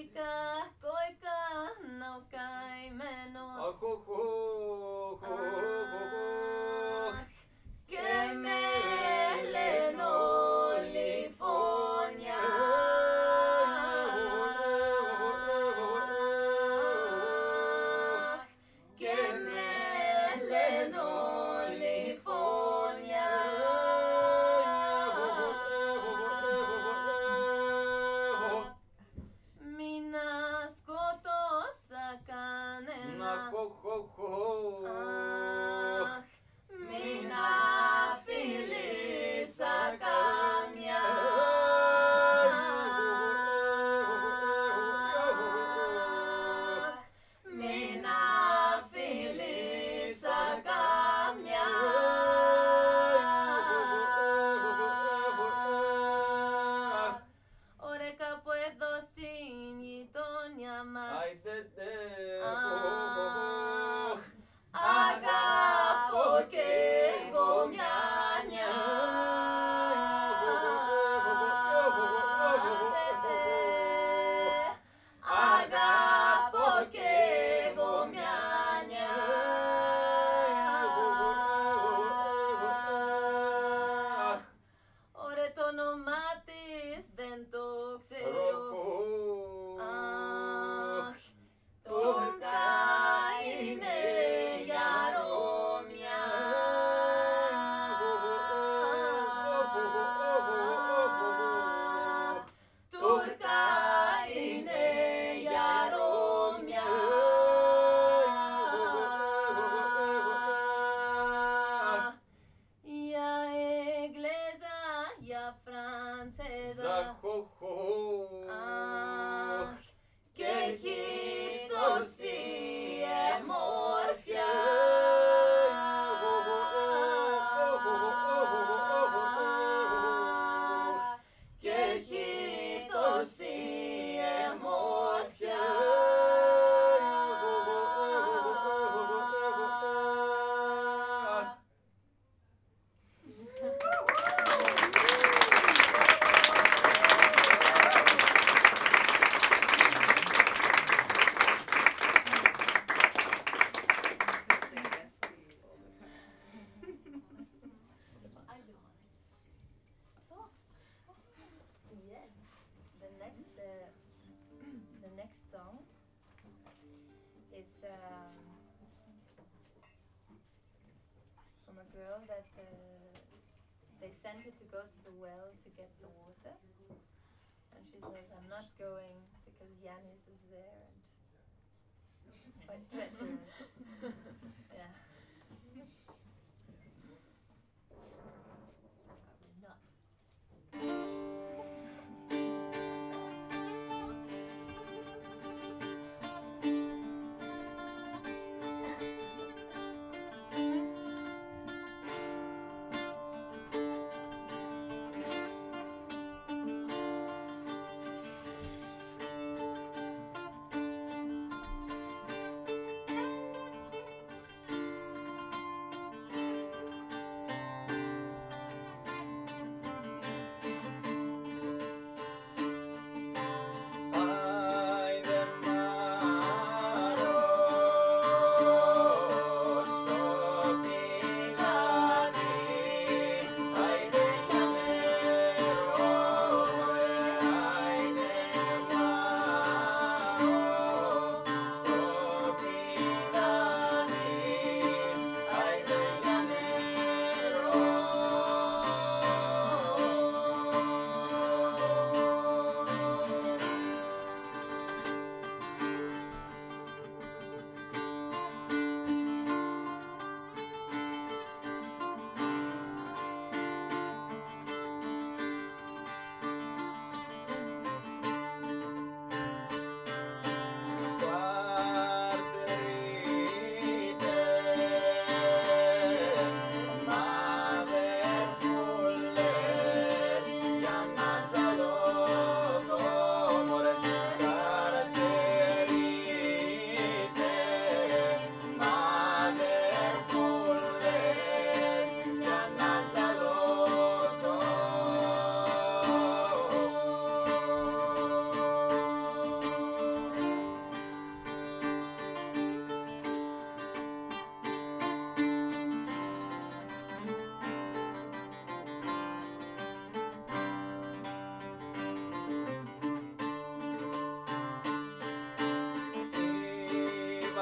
κόικα να ο καημένος. Και με λένε όλη φωνιά. Και με λένε όλη φωνιά. Μην σκοτώσα κανένα. Μην αφιλήσα καμιά. Μην αφιλήσα καμιά. Ωραία, κάπου εδώ στην γειτονιά μας. Αγαπώ και εγώ μια νιά. Αγαπώ και εγώ μια νιά. Ωραία, το όνομά της δεν το ξέρω. Τούρκα είναι για Ρώμια. Τούρκα είναι για Ρώμια. Για Εγγλέζα, για Φρανσέζα. Και έχει τόση εμόρφια. Και έχει τόση εμόρφια. Yes, the next song is from a girl that they sent her to go to the well to get the water, and she says, "I'm not going because Yanis is there and it's quite treacherous." Yeah. Not.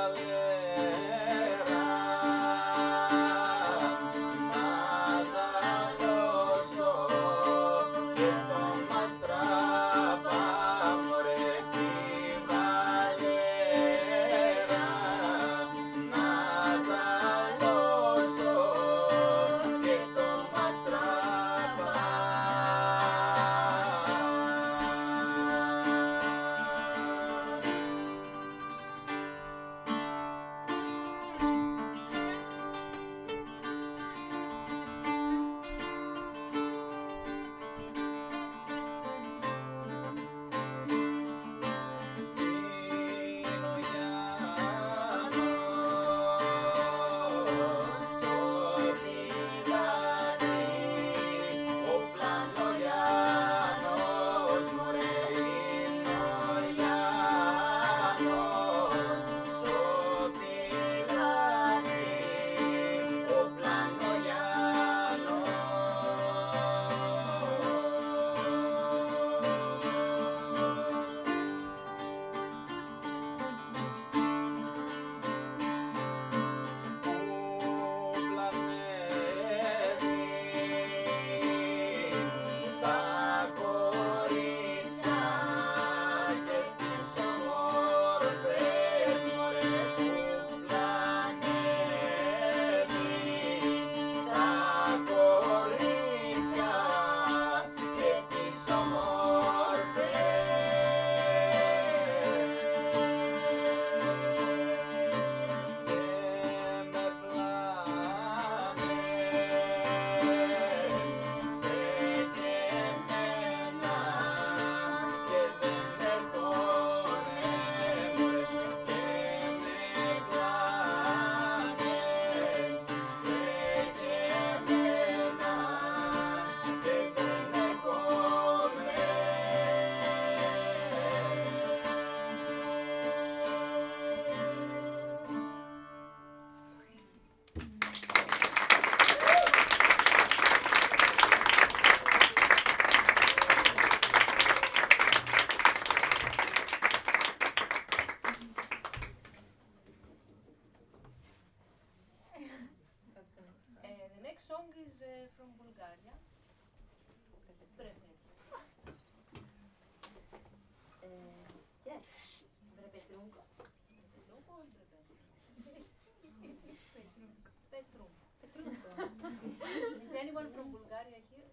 Anyone from Bulgaria here?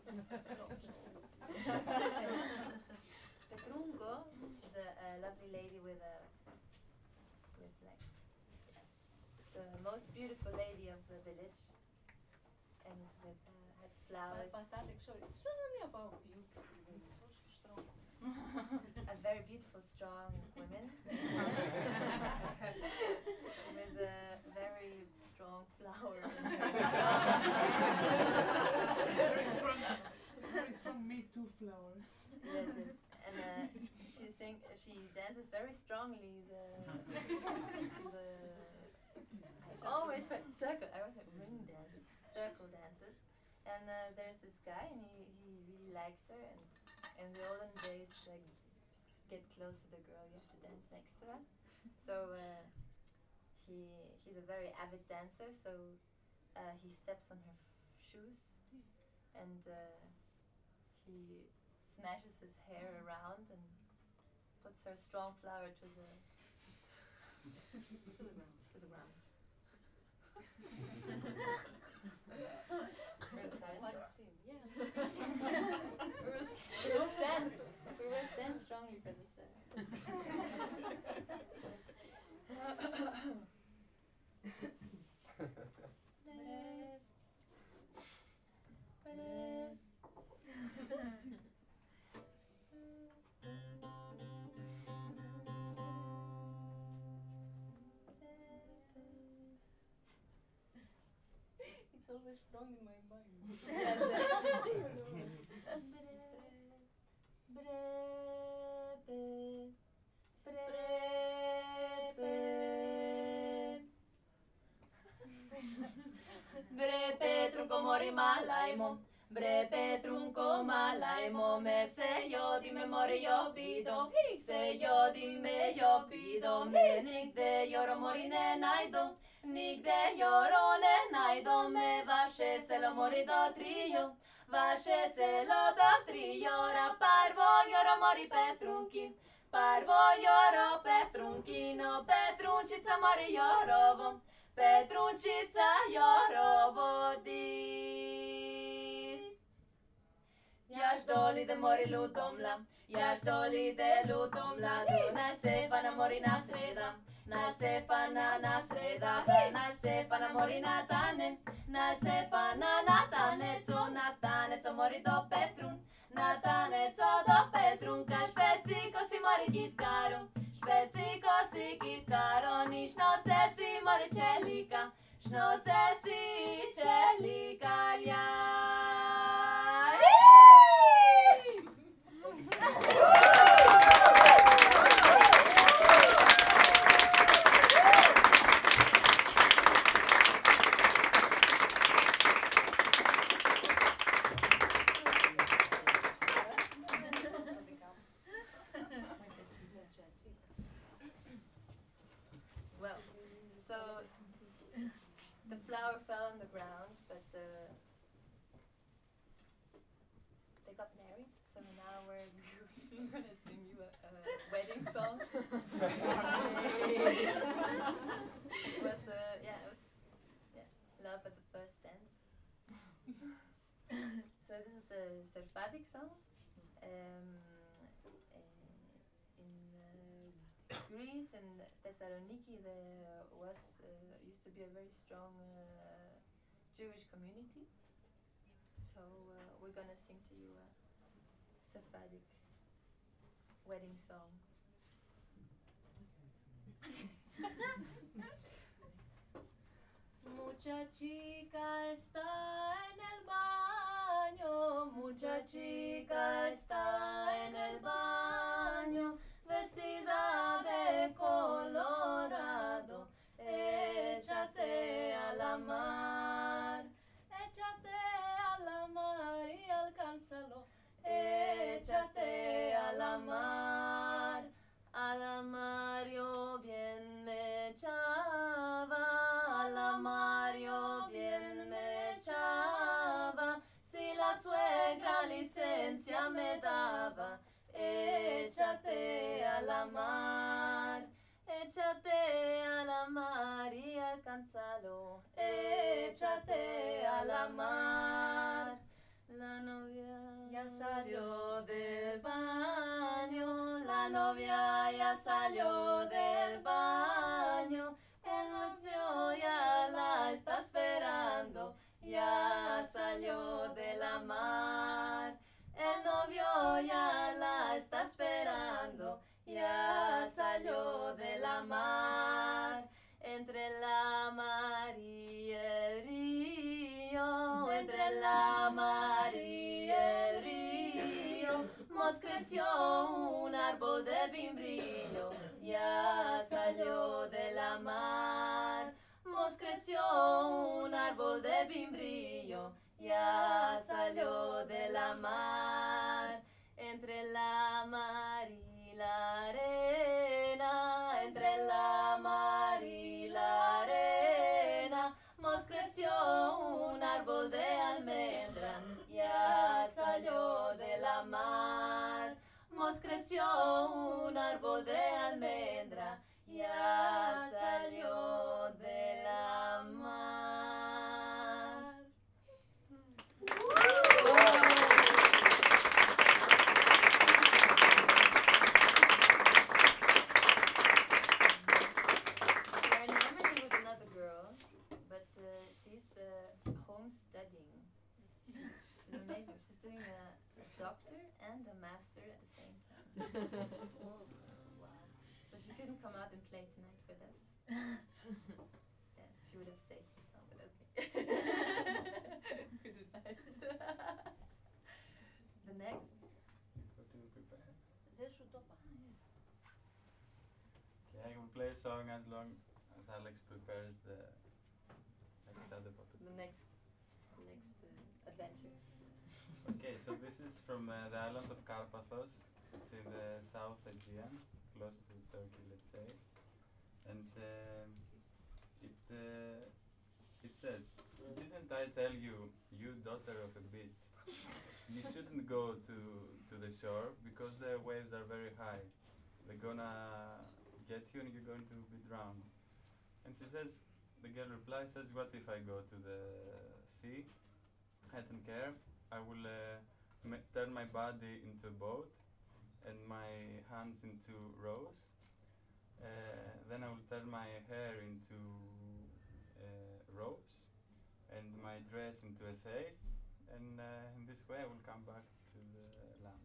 Petrungo, the lovely lady with like, she's the most beautiful lady of the village, and with has flowers. But Alex, sorry, it's not only about beautiful women, it's also strong. A very beautiful, strong women with a very strong flower. Very strong Me Too flower. Yes, yes. And she dances very strongly. I always went circle. I always went ring dances, circle dances. And there's this guy, and he really likes her. And in the olden days, like to get close to the girl, you have to dance next to her. So he's a very avid dancer. So he steps on her shoes, and he smashes his hair around and puts her strong flower to the ground. We will stand strongly for this. It's always strong in my mind. Bre Petru komori malaimo, Bre Petrunco malaimo me se yo di memoria yo pido se yo di me yo pido me nigde lloro morine naido nigde lloro ne naido me vasce se lo morido trio vasce se lo do trio ra parvo lloro mori Petrunchi parvo lloro Petrunchino Petruncica mori llorovo Petruncica llorovo di Yash doli de mori lutomla, yash doli de lutomla, do na sefa na mori na sreda, na sefa na sreda, na sefa na mori na tane, na sefa na tane, co mori do Petrun, na tane co do Petrun, ka špeciko si mori kitkaru, špeciko si kitkaru, ni šnoce si mori čelika, šnoce si čelika, Well, so the flower fell on the ground, but they got married. So now we're gonna sing you a wedding song. It was love at the first dance. So this is a Sephardic song. In Greece and Thessaloniki, there was used to be a very strong Jewish community. So we're gonna sing to you a Sephardic wedding song. Muchachica está en el baño, muchachica está en el baño, vestida de colorado, échate a la mar y alcánzalo, échate a la mar yo bien me echaba, a la mar yo bien me echaba, si la suegra licencia me daba, échate a la mar y alcánzalo, échate a la mar. La novia ya salió del baño, la novia ya salió del baño, el novio ya la está esperando, ya salió de la mar. El novio ya la está esperando, ya salió de la mar. Entre la mar y el río, entre la mar y el río, mos creció un árbol de bimbrillo, ya salió de la mar. Mos creció un árbol de bimbrillo, ya salió de la mar. Entre la mar y la arena, entre la mar y la arena, mos creció un árbol de almendra, ya salió de la mar. Mos creció un árbol de almendra, ya salió de la mar. We're in Germany with another girl, but she's home studying. She's amazing. She's doing a doctor and a master at the same time. So she couldn't come out and play tonight with us. Yeah, she would have saved the song, but okay. We did nice. The next. What do you prepare? This should top. Okay, I can play a song as long as Alex prepares the next other puppet. The next adventure. so this is from the island of Karpathos. It's in the South Aegean, close to Turkey, let's say. And it says, "Didn't I tell you, you daughter of a bitch, you shouldn't go to the shore because the waves are very high. They're gonna get you and you're going to be drowned." And she says, the girl replies, says, "What if I go to the sea? I don't care. I will turn my body into a boat and my hands into rows. Then I will turn my hair into ropes and my dress into a sail, and in this way I will come back to the land."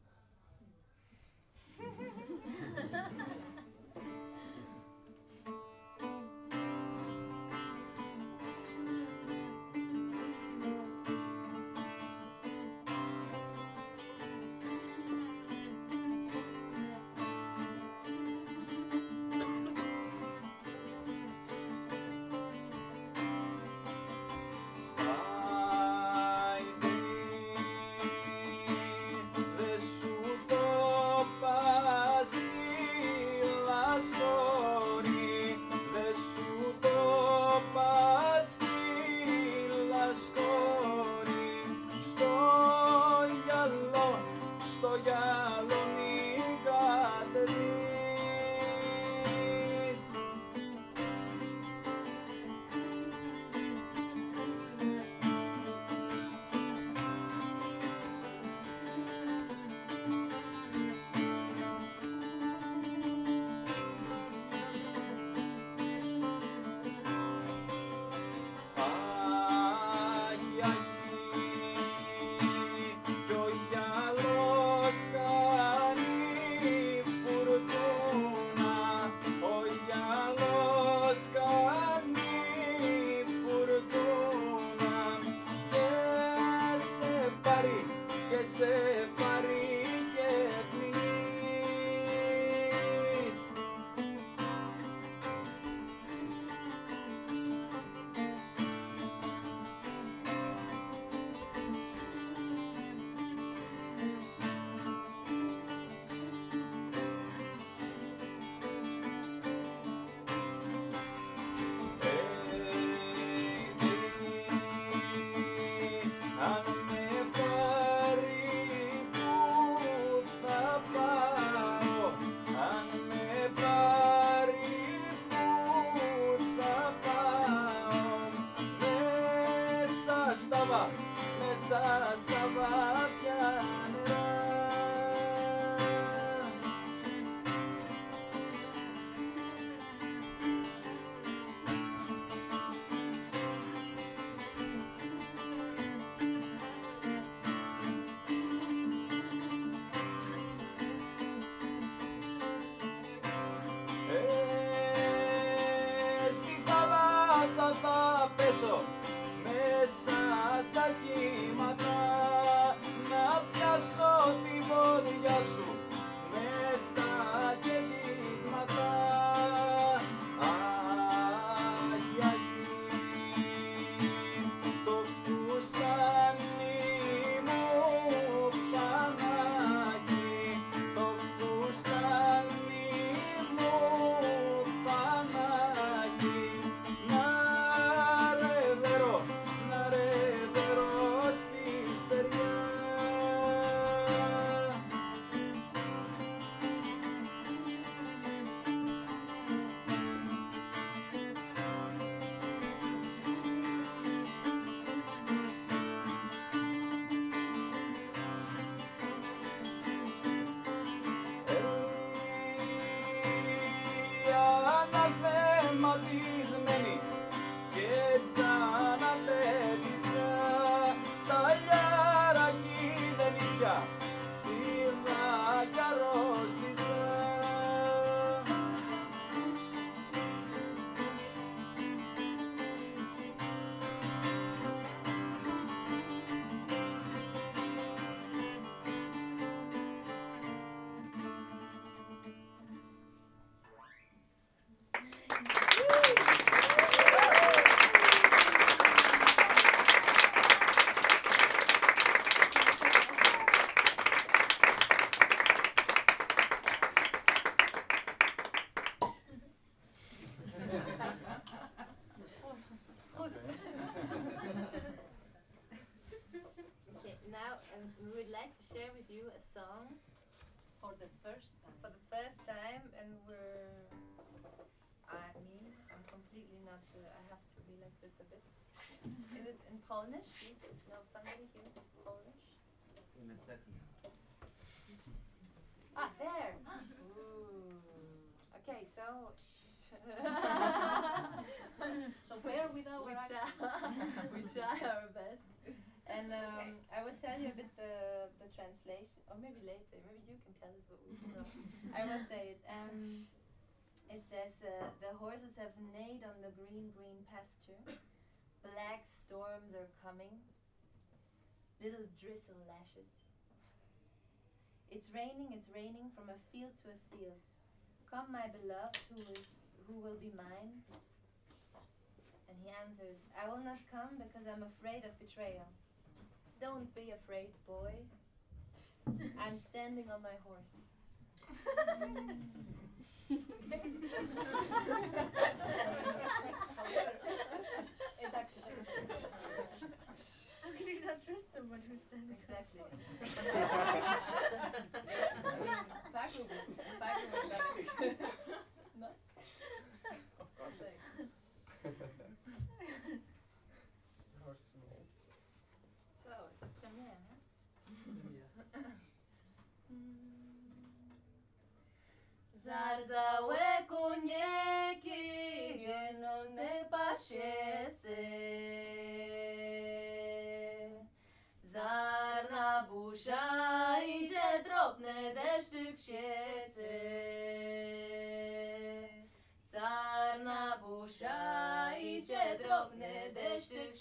Αν με πάρει would like to share with you a song For the first time. for the first time, and I'm completely not. I have to be like this a bit. Is it in Polish? No, somebody here Polish. In a second. Ah, there. Ooh. Okay, so. So bear with our we accent. we try our best. And I will tell you a bit the translation, or maybe later. Maybe you can tell us what we know. I will say it. It says, the horses have neighed on the green, green pasture. Black storms are coming. Little drizzle lashes. It's raining from a field to a field. Come, my beloved, who will be mine? And he answers, I will not come because I'm afraid of betrayal. Don't be afraid, boy. I'm standing on my horse. How can you not trust someone who's standing? Exactly. Paco would love it. No? Of course. Horse small. So, it's a premiere, huh? Zardzaue konieki, zielone pasiece. Zarna busza idzie drobny deszczyk siece. Zarna busza idzie drobny deszczyk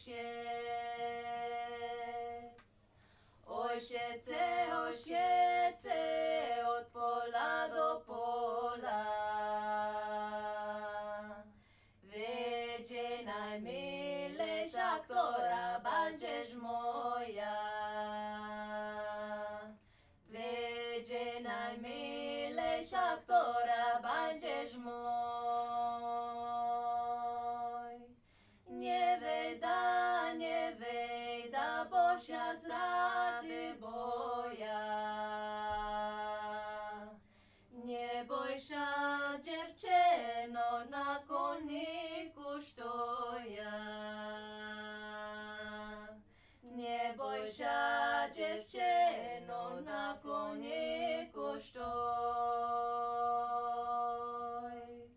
siec. Osiece, od pola do pola. Wiedzie najmilejsza, która będziesz moja. Wiedzie najmilejsza, która będziesz mój. Nie wyjda, bo się z rady boja. Nie boj się, dziewczyno, na koniku stoja. Nie boj się, dziewczyno, na koniku stoj.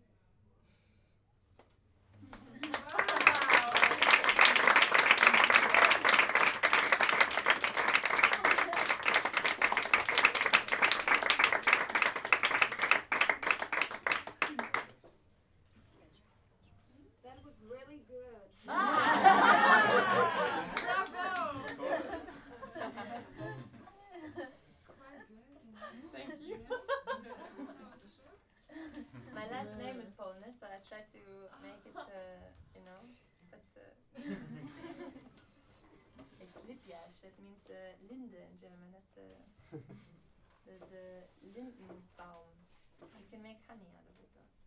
That was really good. Bravo! Thank you. My last name is Polish, so I try to make it, you know, but it's Lipjash. It means Linde in German. That's the Lindenbaum. You can make honey out of it also.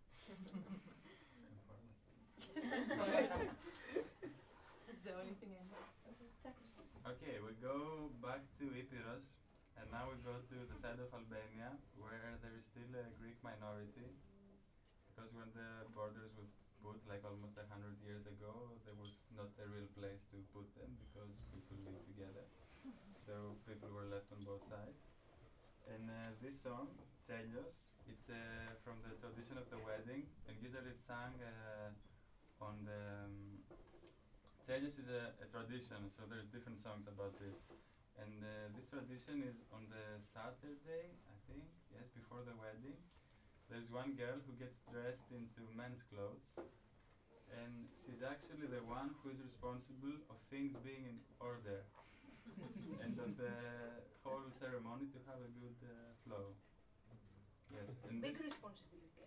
That's the only thing I know. Okay, we go back to Epirus, and now we go to the side of Albania, where there is still a Greek minority. Because when the borders were put, like almost 100 years ago, there was not a real place to put them because people lived together. So people were left on both sides. And this song, Tselios, it's from the tradition of the wedding, and usually it's sung on the. Tselios is a tradition, so there's different songs about this. And this tradition is on the Saturday, I think, yes, before the wedding. There's one girl who gets dressed into men's clothes, and she's actually the one who is responsible of things being in order and of the whole ceremony to have a good flow. Yes, and Big this responsibility.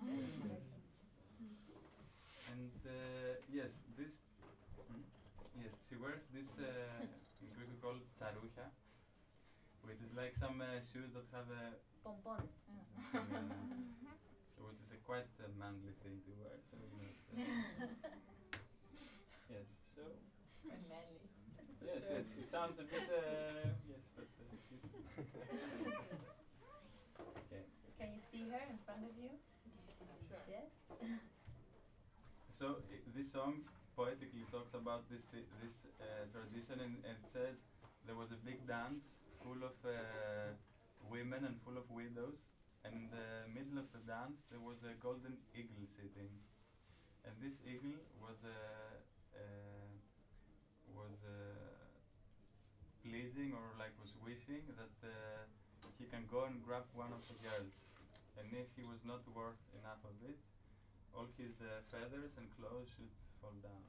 and yes, this yes, she wears this in Greek we call tsaroucha, which is like some shoes that have a Pompons. which is a quite manly thing to wear. So you know. Yes. So And manly. yes, yes, it sounds a bit yes, but front of you? Yeah? So this song poetically talks about this tradition, and it says there was a big dance full of women and full of widows, and in the middle of the dance there was a golden eagle sitting, and this eagle was pleasing, or like was wishing that he can go and grab one of the girls, and if he was not worth enough of it, all his feathers and clothes should fall down.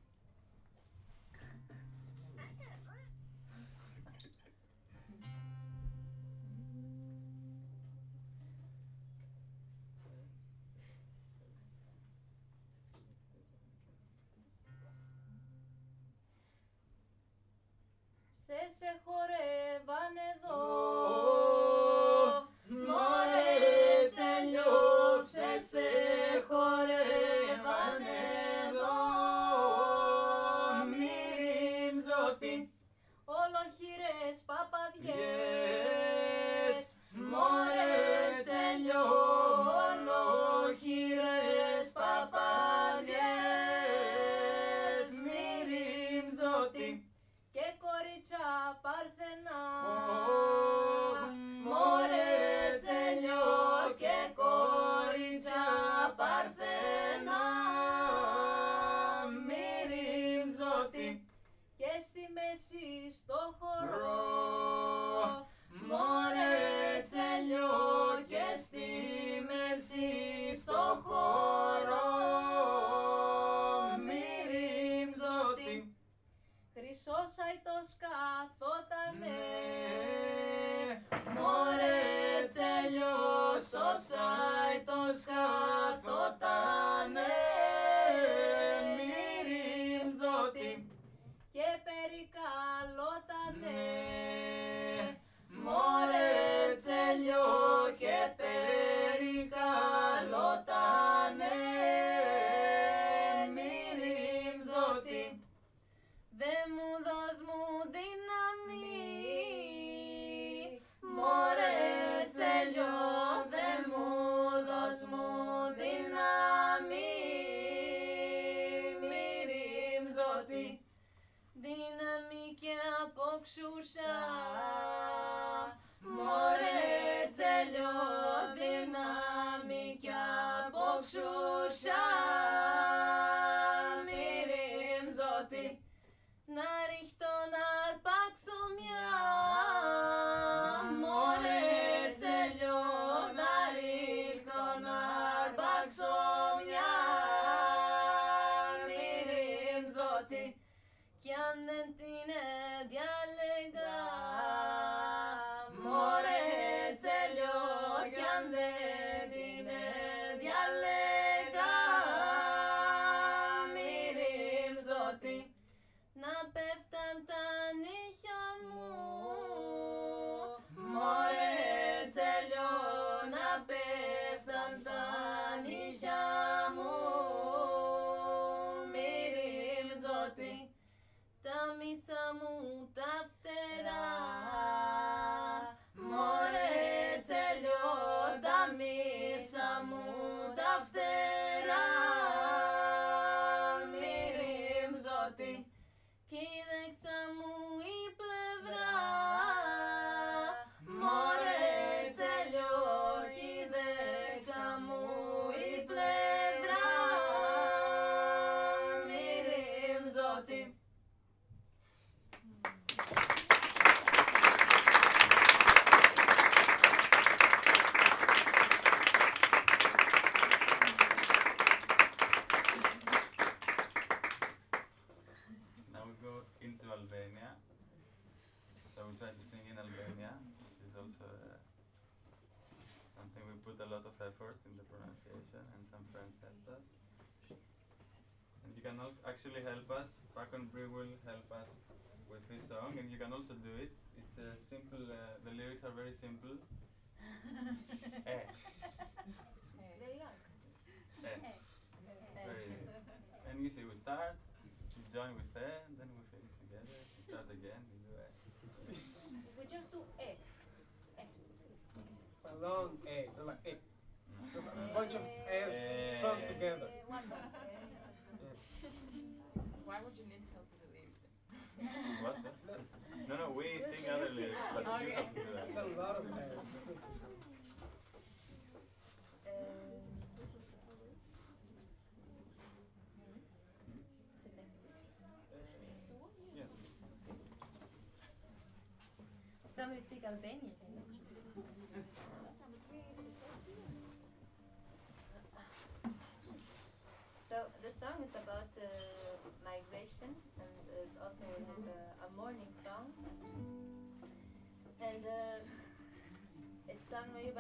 Σε χορεύαν εδώ, μωρέ τσελιό, σε χορεύαν εδώ, μυριμζότι, ολοχυρές παπαδιές, μωρέ τσελιό, ολοχυρές παπαδιές, μυριμζότι, και κορίτσια παρθενά, μωρέ τσελιό, και κορίτσια παρθενά, μυριμζότι, και στη μέση στο χορό, μωρέ τσελιό, και στη μέση στο χορό, μυριμζότι, χρυσός αητός καθότανε, μωρέ τσελιός, ως αητός καθότανε, μυριμζότι, και περικαλότανε, μωρέ τσελιό, και περικαλότανε, μυριμζότι, δε μου δώσ' μου δύναμη, μωρέ τσελιό, δε μου δώσ' μου δύναμη, μυριμζότι, δύναμη και αποξούσα, μωρέ τσελιό, δύναμη και αποξούσα, μυριμζότι, να ρίχτω να αρπάξω μια, μωρέ τσελιό, να ρίχτω να αρπάξω μια, μυριμζότι, κι αν δεν την διάλεγα, μωρέ τσελιό, κι αν δεν την διάλεγα, μυριμζότι, να πέφταν τα νύχια μου, μωρέ τσελιό, να πέφταν τα νύχια μου, μυριμζότι, τα μίσα μου τα φτερά, μωρέ τσελιό, τα μίσα μου τα φτερά, μυριμζότι, κι η δεξιά μου η πλευρά, μωρέ τσελιό, κι η δεξιά μου η πλευρά, μυριμζότι. Now we go into Albania. So we try to sing in Albania, which is also something we put a lot of effort in the pronunciation, and some friends helped us. And you can actually help us. Pakon Bri will help us with this song, and you can also do it. It's a simple. The lyrics are very simple. Eh. They are. Eh. Very. And you see, we start, we join with eh, and then we finish together. We start again, we do eh. We just do eh. A long A, not like A. Mm. bunch of S strung together. One more. Why would you need help with the lyrics? What? No, we sing other lyrics, but you Okay. have to do that. It's a lot of S. It's not just one. Sit next to me. Yes. Somebody speak Albanian. So the song is about migration and it's also like a morning song. And it's sung maybe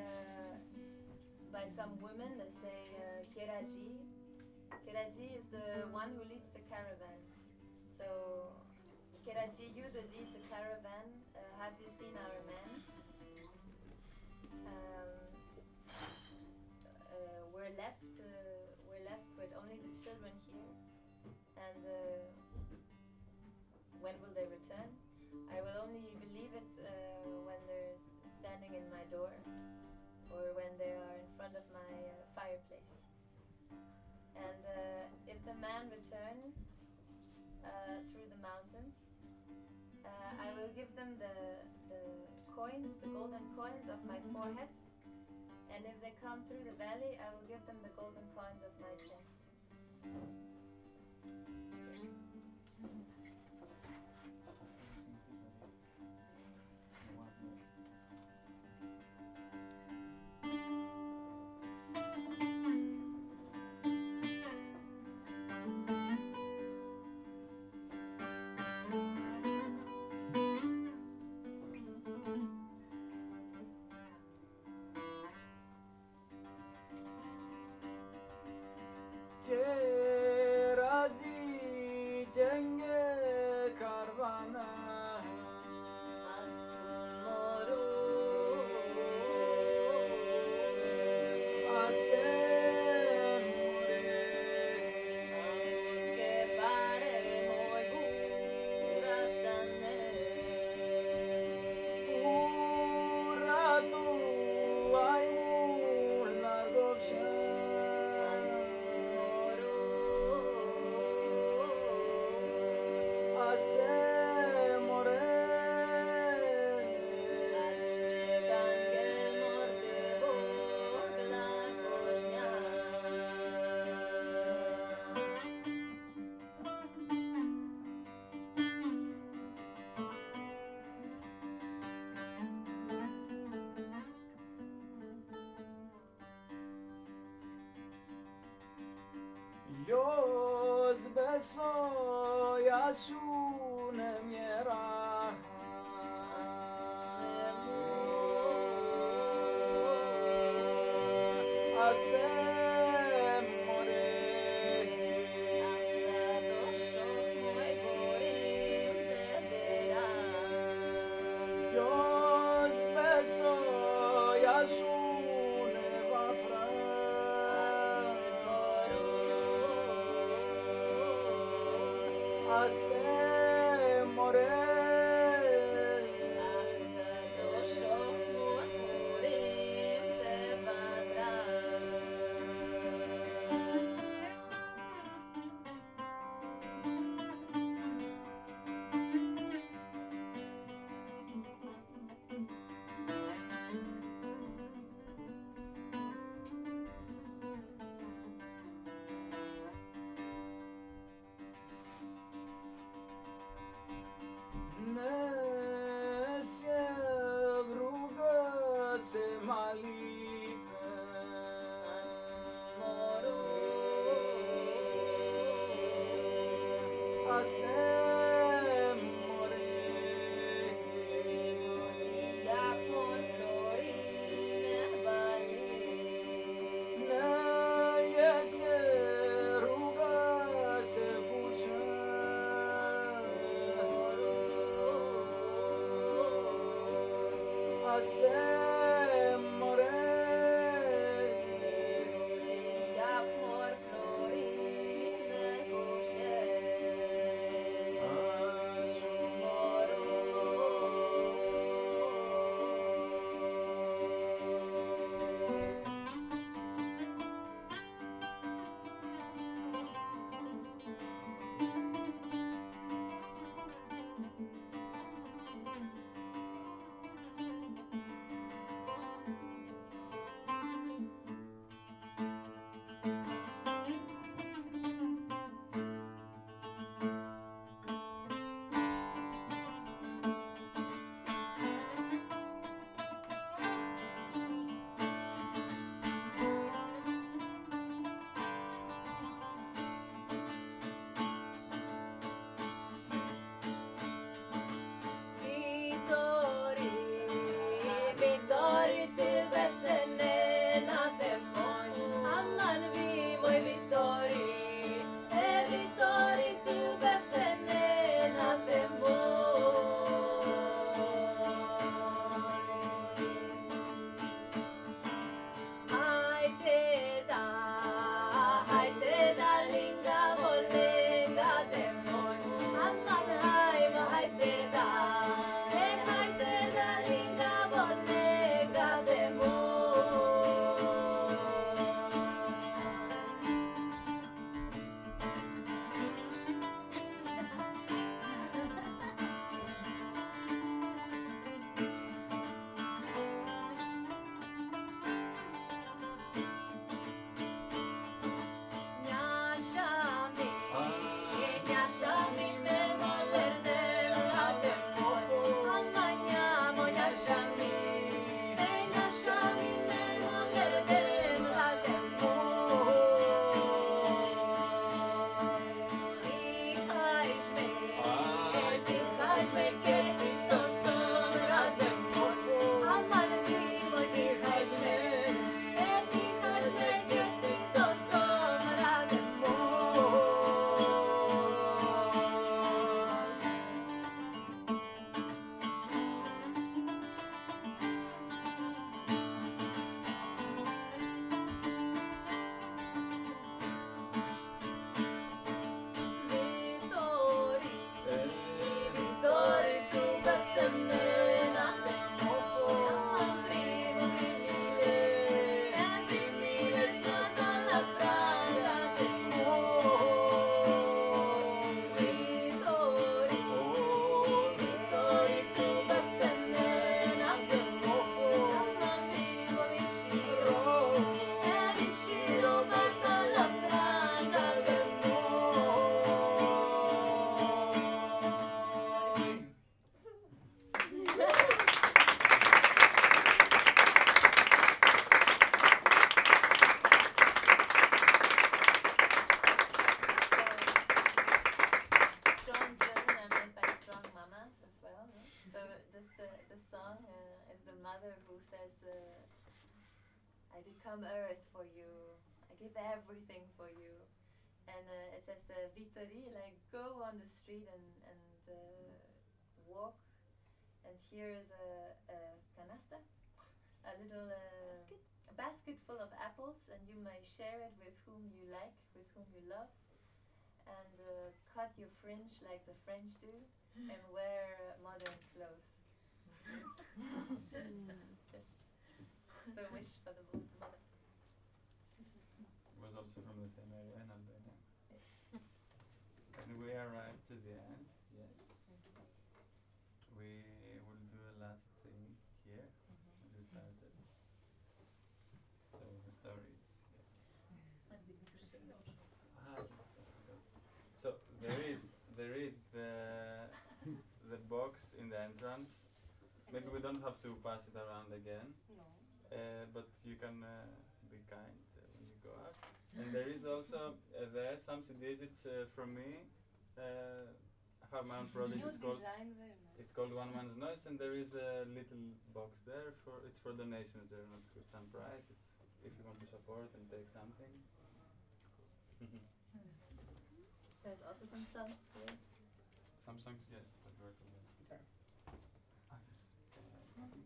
by some women. They say Keraji. Keraji is the one who leads the caravan. So Keraji, you that lead the caravan, have you seen our man? We're left with only the children here. And when will they return? I will only believe it when they're standing in my door or when they are in front of my fireplace. And if the man return through the mountains, I will give them the coins, the golden coins of my forehead. And if they come through the valley, I will give them the golden coins of my chest. Ceradi cenge karvana Jos besoja sune mjera Asem more Jos besoja sune vafra Asem more Nese vruga se malipe Asem more Nese vruga se fuše Asem more mother who says, I become earth for you, I give everything for you. And it says, Vittori, like go on the street and walk, and here is a canasta, a little a basket full of apples, and you may share it with whom you like, with whom you love, and cut your fringe like the French do, and wear modern clothes. Yes. It's the wish for the mother. Was also from the same area in Albania. And we arrived to the end, yes. We will do a last thing here, as we started. So the stories, yes. Ah, yes, I forgot. So there is the box in the entrance. Maybe we don't have to pass it around again. No. But you can be kind when you go up. And there is also there some CDs. It's from me. How my own project New is called. design, very nice. It's called One Man's Noise, and there is a little box there for it's for donations. They're not with some price. It's if you want to support and take something. There's also some songs here. Some songs, yes, that work a lot. Okay. Ah, yes.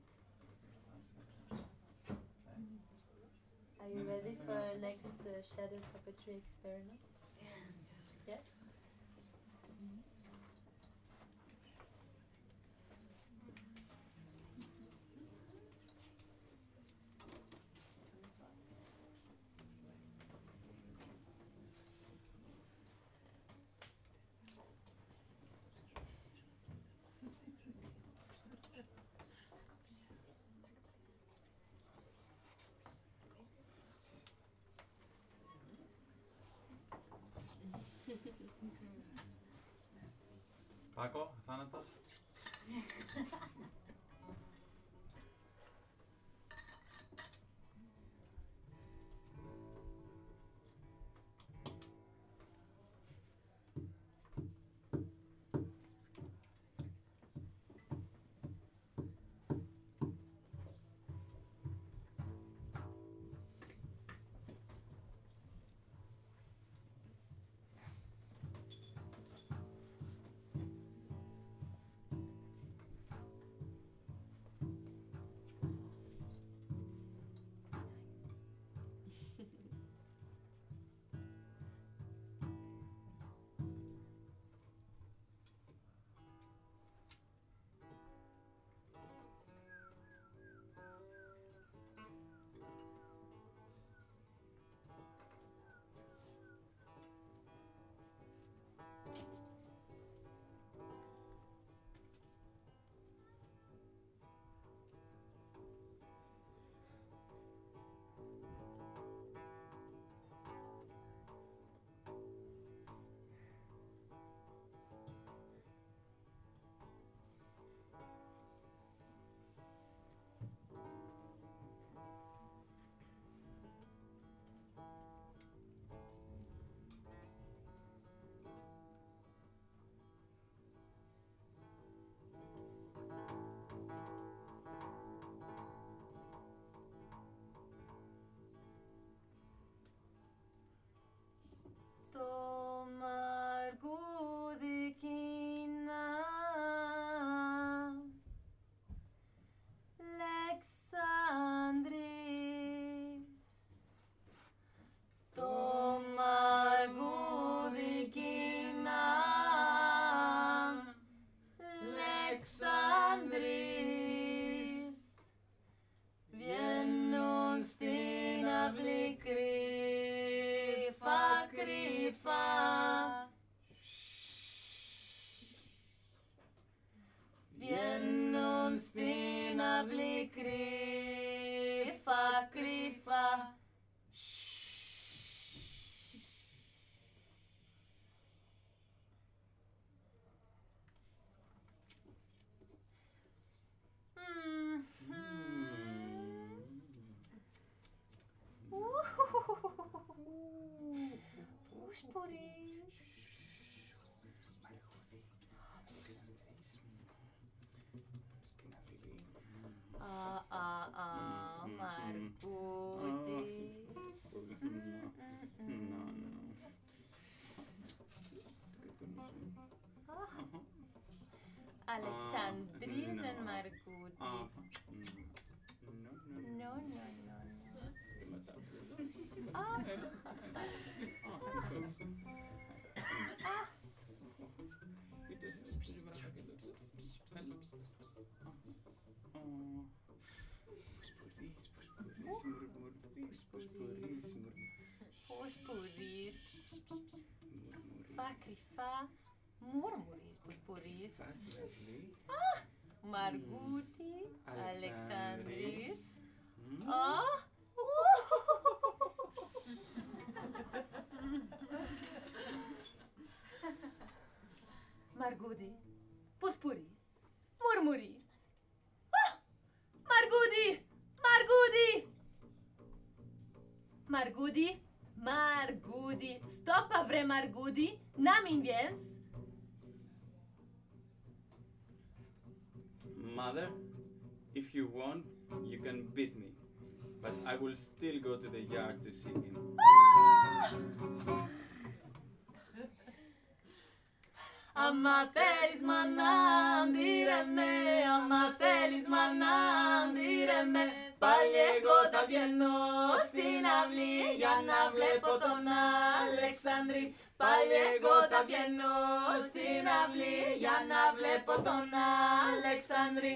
Are you ready for our next shadow puppetry experiment? Yeah? Πάκο, θάνατος. Ποσπορείς, φάκρυφα, μουρμουρείς, ποσπορείς. Μαργούτη, Αλεξάνδρης. Μαργούτη, ποσπορείς, μουρμουρείς. Μαργούτη, Μαργούτη. Μαργούτη, Μαργούτη. Στόπα βρε Μαργούτη, να μην βγαίνεις. Mother, if you want, you can beat me, but I will still go to the yard to see him. Άμα θέλεις μάνα, ντύρε με, άμα θέλεις μάνα, ντύρε με. Πάλι εγώ θα βγαίνω στην αυλή για να βλέπω τον Αλεξάνδρη. Πάλι εγώ θα βγαίνω στην αυλή για να βλέπω τον Αλεξάνδρη.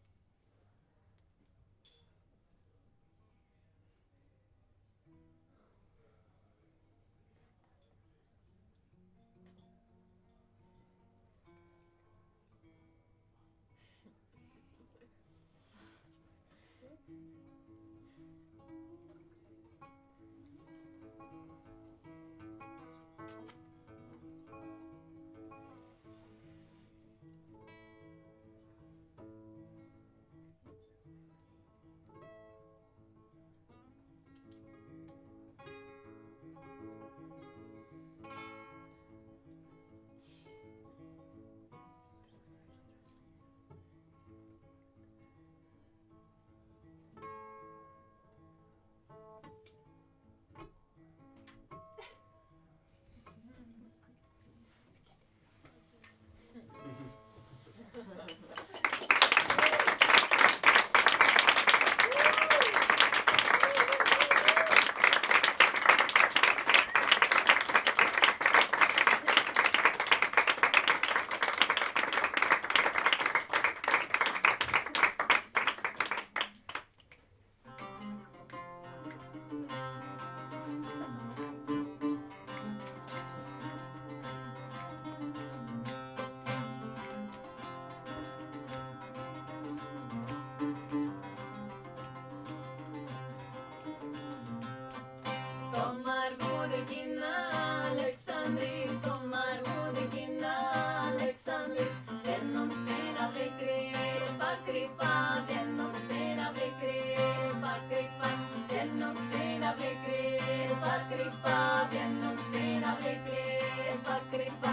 Αλεξάνδρης, το μαργούδι κι είναι Αλεξάνδρης. Βγαίνουν στην αυλή κρύβα κρυφά, βγαίνουν στην αυλή κρύβα κρυφά. Βγαίνουν στην αυλή κρύβα κρυφά, βγαίνουν στην αυλή κρύβα κρυφά.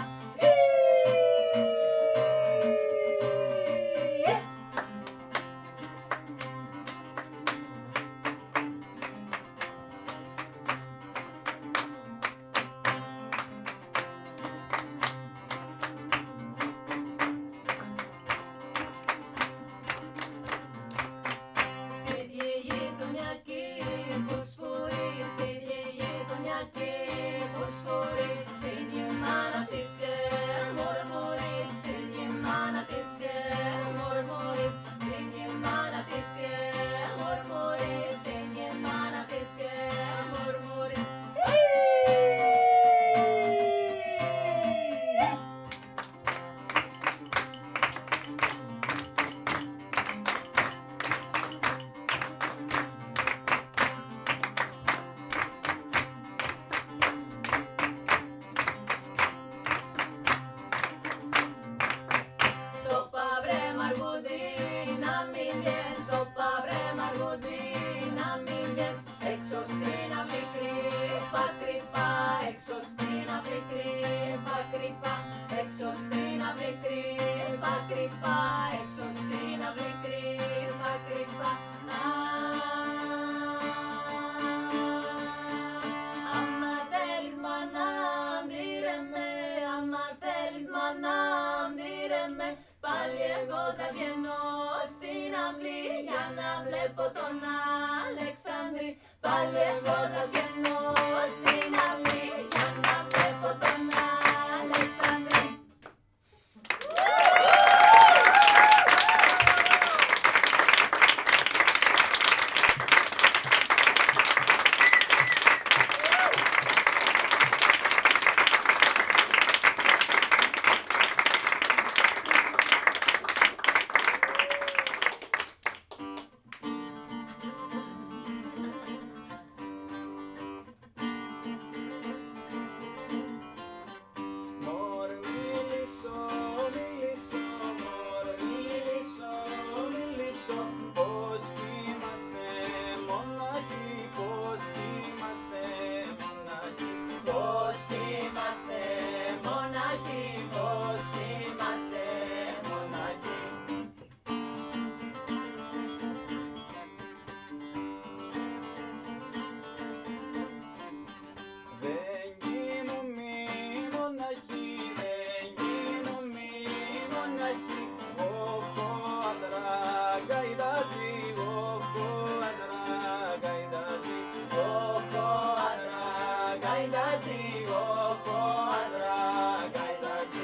Πάλι εγώ θα βγαίνω στην αυλή για να βλέπω τον Αλεξάνδρη. Πάλι εγώ θα βγαίνω gaidati, gogo adra, gaidati.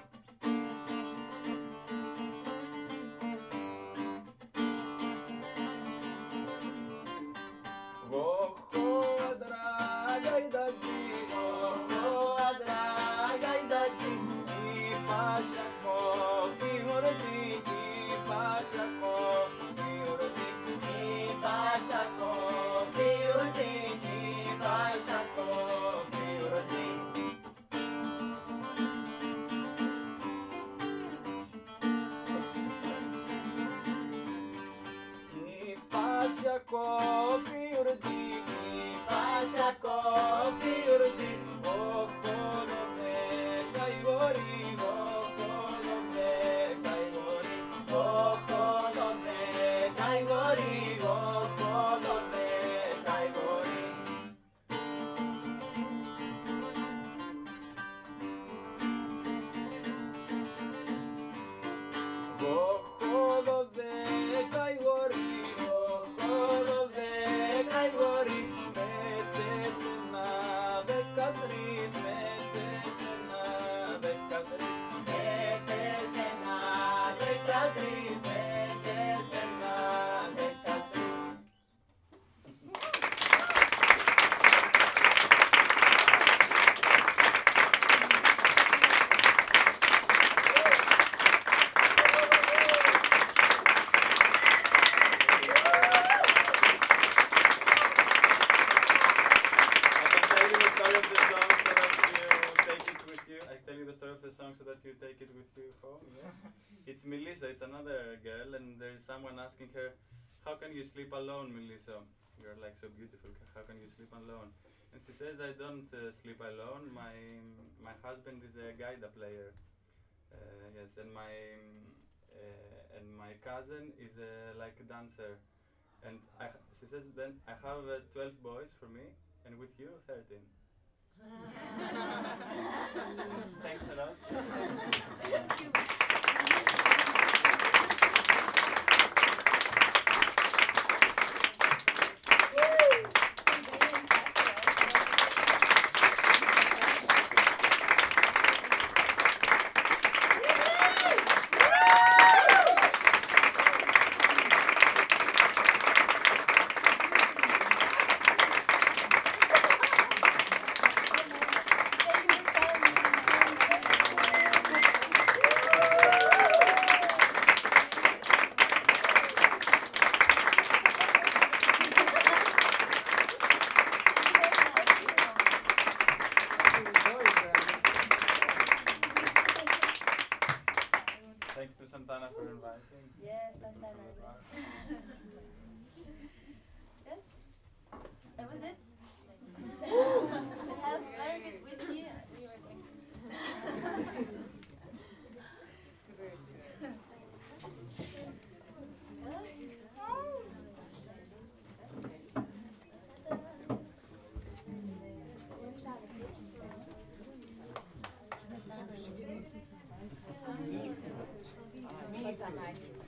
Gogo adra, gaidati, gogo adra, gaidati. Ipashako, fiordi, ipashako, fiordi. Ipashako, fiordi, ipashako, fiordi. Ipashako, fiordi, ipashako, fiordi. Okolome, kaigori, okolome, kaigori. Okolome, kaigori, okolome, kaigori. Okolome, kaigori, okolome, kaigori. Metesena, Becatriz, metesena, Becatriz. Metesena, Becatriz, metesena, Becatriz. I tell you the story of the song so that you take it with you home. Yes, it's Melissa. It's another girl, and there's someone asking her, "How can you sleep alone, Melissa? You're like so beautiful. How can you sleep alone?" And she says, "I don't sleep alone. My husband is a gaida player. Yes, and my cousin is like a dancer. And she says, then I have 12 boys for me, and with you 13." Thanks a lot. Thanks to Santana for inviting. Yes, Santana. Yes? That was it? We have very good whiskey. We were drinking. Thank you.